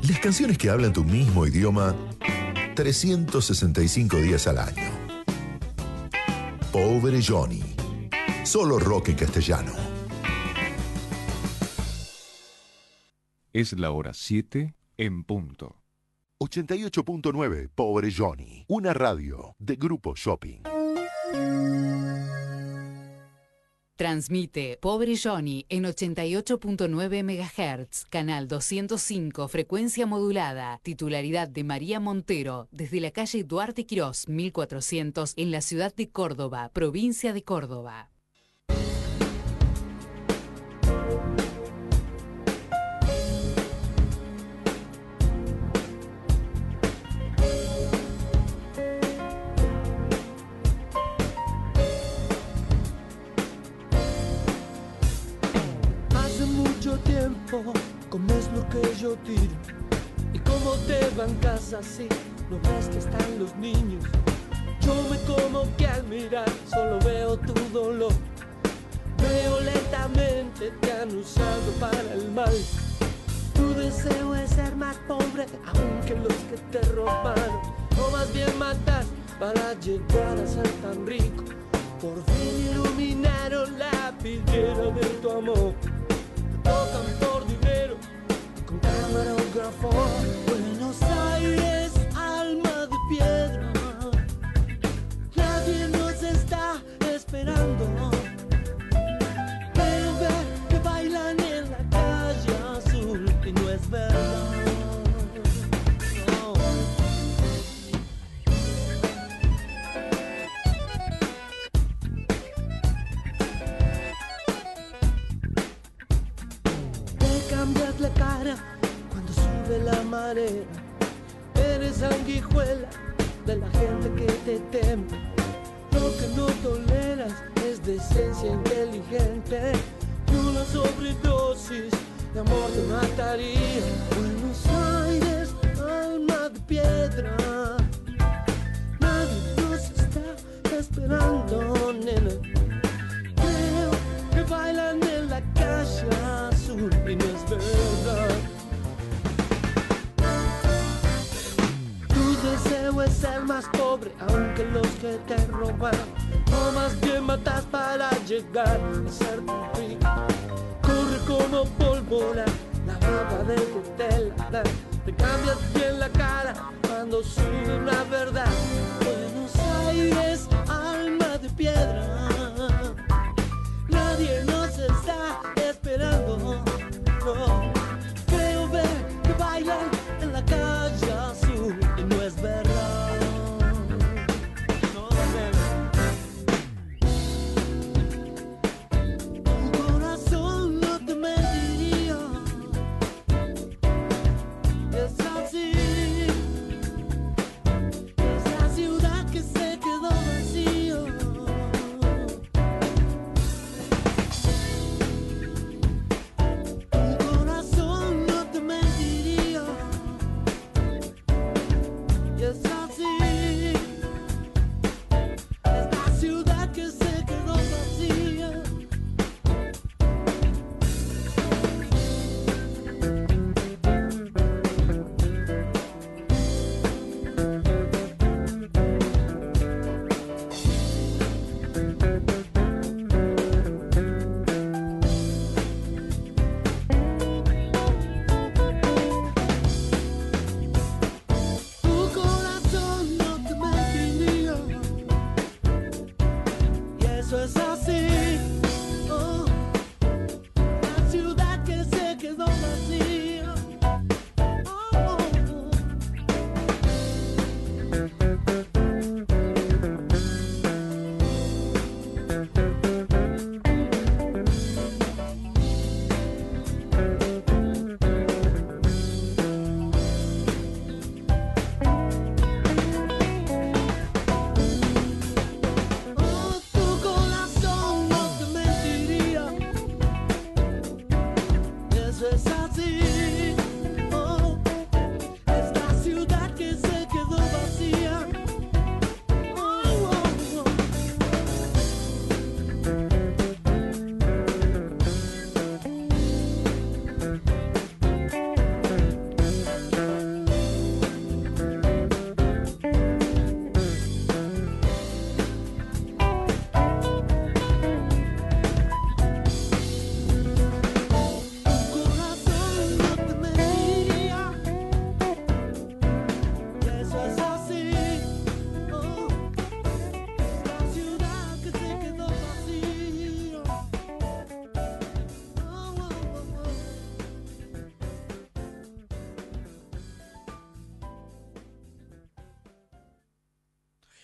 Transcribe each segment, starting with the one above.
Las canciones que hablan tu mismo idioma 365 días al año. Pobre Johnny. Solo rock en castellano. Es la hora 7 en punto. 88.9 Pobre Johnny. Una radio de Grupo Shopping. Transmite Pobre Johnny en 88.9 MHz, canal 205, frecuencia modulada, titularidad de María Montero, desde la calle Duarte Quirós, 1400, en la ciudad de Córdoba, provincia de Córdoba. Comes lo que yo tiro. Y como te bancas así, no ves que están los niños. Yo me como que al mirar solo veo tu dolor. Veo lentamente te han usado para el mal. Tu deseo es ser más pobre aunque los que te robaron. O más bien matar para llegar a ser tan rico. Por fin iluminaron la vidriera de tu amor. Tocan por dinero, con camarógrafo. Buenos Aires, alma de piedra. Nadie nos está esperando. Pero ve que bailan en la calle azul y no es verdad. No. Cambias la cara cuando sube la marea. Eres sanguijuela de la gente que te teme. Lo que no toleras es decencia inteligente. Y una sobredosis de amor te mataría. Buenos Aires, alma de piedra. Nadie nos está esperando, nena. Creo que bailan en la calle azul y no es verdad. Tu deseo es ser más pobre aunque los que te roban. O más bien matas para llegar a ser tan rico. Corre como pólvora la baba de tu tela. Te cambias bien la cara cuando sube una verdad. Buenos Aires, alma de piedra. Nadie nos está esperando, no. Creo ver que bailan en la calle azul y no es verdad. No, tu corazón no te mentiría. Es así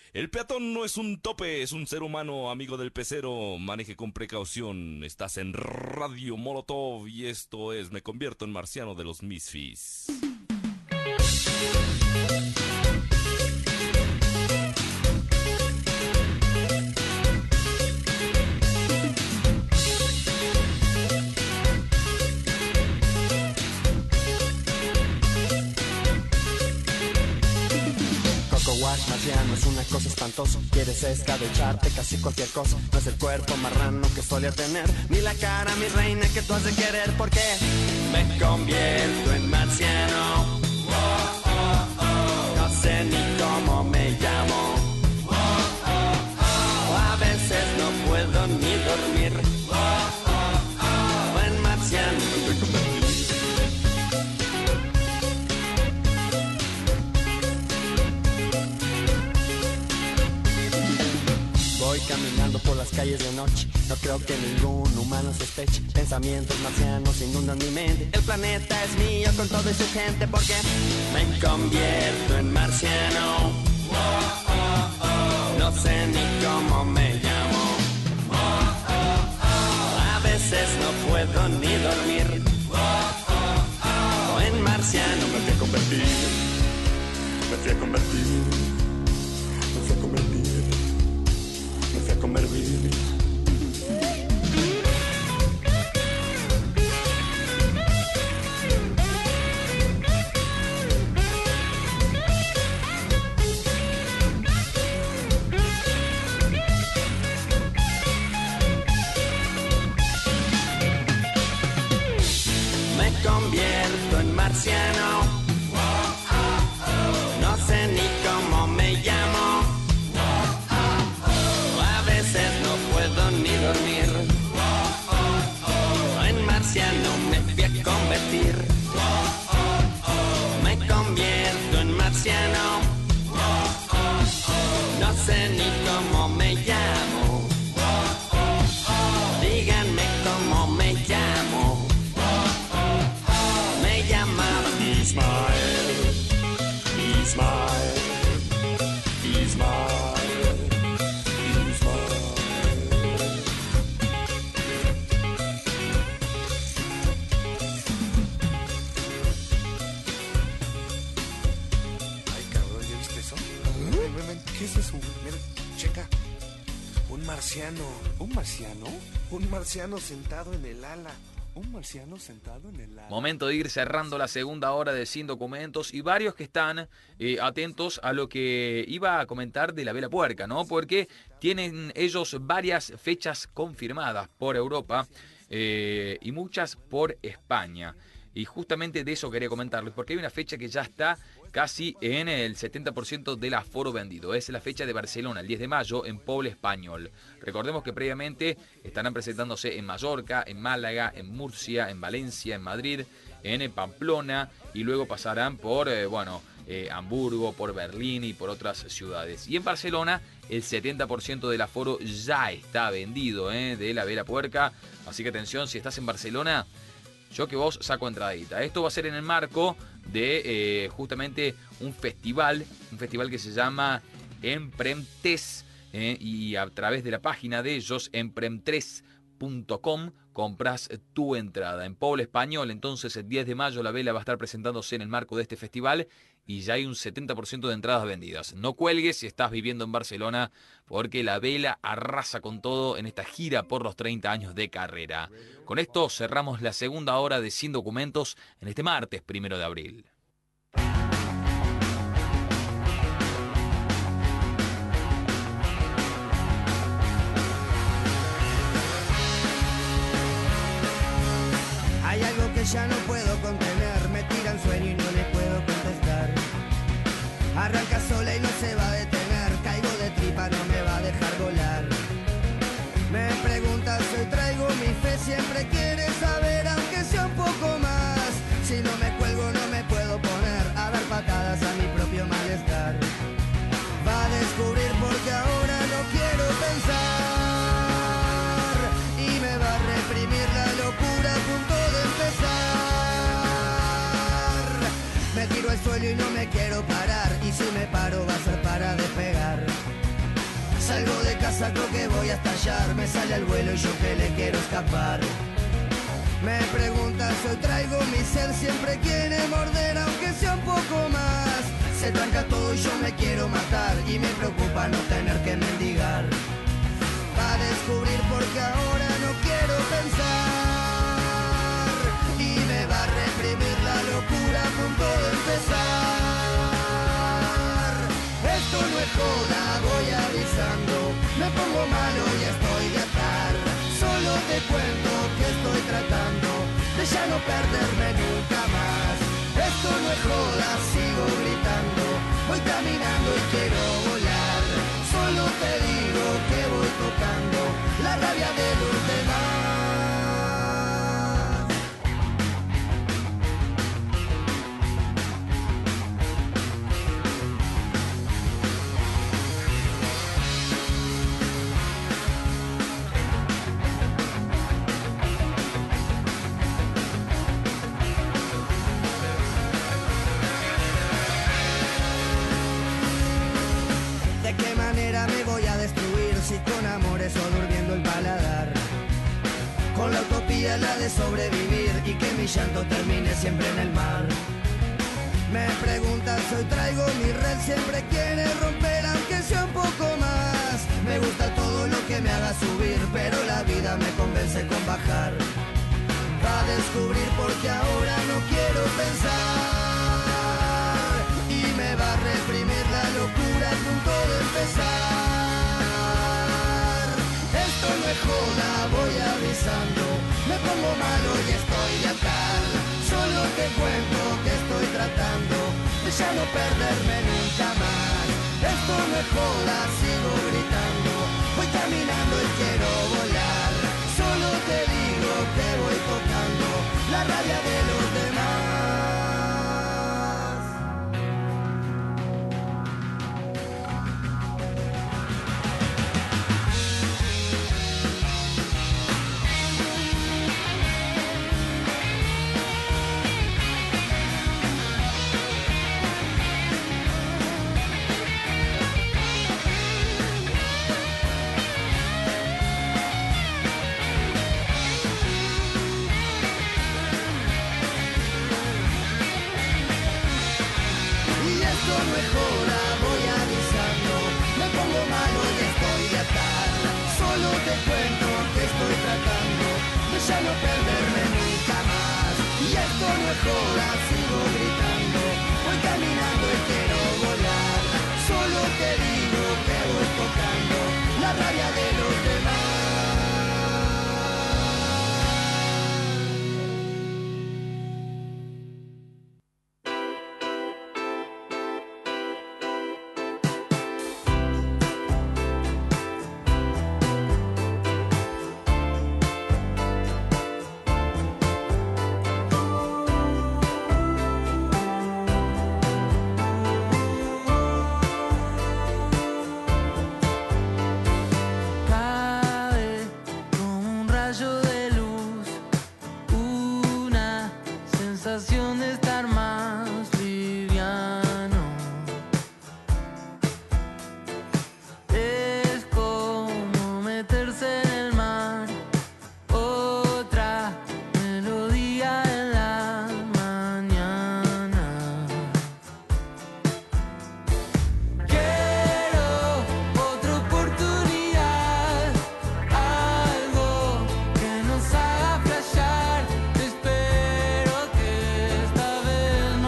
El peatón no es un tope, es un ser humano, amigo del pecero. Maneje con precaución. Estás en Radio Molotov y esto es Me convierto en marciano de los Misfits. Wash marciano es una cosa espantosa. Quieres escabecharte casi cualquier cosa. No es el cuerpo marrano que solía tener, ni la cara, mi reina, que tú has de querer. Porque me convierto en marciano. No sé ni cómo me llamo. A veces no puedo ni dormir. En marciano me convertí. Voy caminando por las calles de noche. No creo que ningún humano sospeche. Pensamientos marcianos inundan mi mente. El planeta es mío con toda su gente. Porque me convierto en marciano. No sé ni cómo me llamo. A veces no puedo ni dormir. En marciano me fui a convertir. Me fui a convertir. Me fui a convertir. Me fui a convertir. Me convierto en marciano. No sé ni cómo me llamo. A veces no puedo ni dormir. En marciano me fui a convertir. Me convierto en marciano. No sé ni cómo me llamo. Díganme cómo me llamo. Me llamaba Ismael. Ismael. Ismael. Ay, cabrón, ¿ya viste eso? ¿Qué es eso? Mira, checa. Un marciano. ¿Un marciano? Un marciano sentado en el ala. Un marciano sentado en el ala. Momento de ir cerrando la segunda hora de Sin Documentos y varios que están atentos a lo que iba a comentar de la Vela Puerca, ¿no? Porque tienen ellos varias fechas confirmadas por Europa y muchas por España. Y justamente de eso quería comentarles, porque hay una fecha que ya está casi en el 70% del aforo vendido. Es la fecha de Barcelona, el 10 de mayo, en Poble Español. Recordemos que previamente estarán presentándose en Mallorca, en Málaga, en Murcia, en Valencia, en Madrid, en Pamplona, y luego pasarán por, Hamburgo, por Berlín y por otras ciudades. Y en Barcelona, el 70% del aforo ya está vendido, de la Vela Puerca. Así que atención, si estás en Barcelona, yo que vos saco entradita. Esto va a ser en el marco de justamente un festival que se llama Empremtes, y a través de la página de ellos, empremtres.com, compras tu entrada. En Poble Español, entonces, el 10 de mayo la Vela va a estar presentándose en el marco de este festival y ya hay un 70% de entradas vendidas. No cuelgues si estás viviendo en Barcelona, porque la Vela arrasa con todo en esta gira por los 30 años de carrera. Con esto cerramos la segunda hora de Sin Documentos en este martes 1 de abril. Hay algo que ya no puedo contener, me tira el sueño y no le puedo contestar. Arranca sola y no se va a detener, caigo de tripa, no me va a dejar volar. Me preguntas, hoy traigo mi fe, siempre quiere saber, aunque sea un poco más. Si no me cuelgo no me puedo poner a dar patadas a mi propio malestar. Va a descubrir porque ahora no quiero pensar y me va a reprimir la locura a punto de empezar. Me tiro al suelo y no me quiero parar, y si me paro va a ser para despegar. Salgo de casa, creo que voy a estallar. Me sale al vuelo y yo que le quiero escapar. Me preguntas, hoy traigo mi ser. Siempre quiere morder, aunque sea un poco más. Se tranca todo y yo me quiero matar. Y me preocupa no tener que mendigar. Va a descubrir porque ahora no quiero pensar. Y me va a reprimir la locura a punto de empezar. Esto no es joda, voy avisando. Me pongo malo y estoy de atar. Solo te cuento que estoy tratando de ya no perderme nunca más. Esto no es joda, sigo gritando. Voy caminando y quiero volar. Solo te digo que voy tocando la rabia de los demás. ¿De qué manera me voy a destruir si con amores o durmiendo el paladar? Con la utopía la de sobrevivir y que mi llanto termine siempre en el mar. Me preguntas, hoy traigo mi red, siempre quiere romper aunque sea un poco más. Me gusta todo lo que me haga subir, pero la vida me convence con bajar. Va a descubrir porque ahora no quiero pensar. Y me va a reprimir la locura a punto de empezar. Esto no es joda, voy avisando. Me pongo malo y estoy de atar. Solo te cuento que estoy tratando de ya no perderme nunca más. Esto no es joda, sigo gritando. Voy caminando y quiero volar. Solo te digo que voy tocando la rabia de los demás. Ya no perderme nunca más. Y esto no es joda, sigo gritando. Voy caminando y quiero volar. Solo te digo que voy tocando la rabia de los demás. Espero que esta vez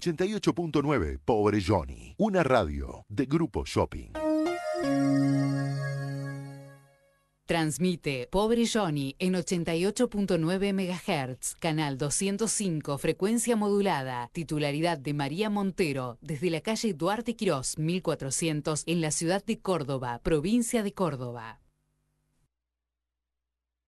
88.9 Pobre Johnny, una radio de Grupo Shopping. Transmite Pobre Johnny en 88.9 MHz, canal 205, frecuencia modulada, titularidad de María Montero, desde la calle Duarte Quirós, 1400, en la ciudad de Córdoba, provincia de Córdoba.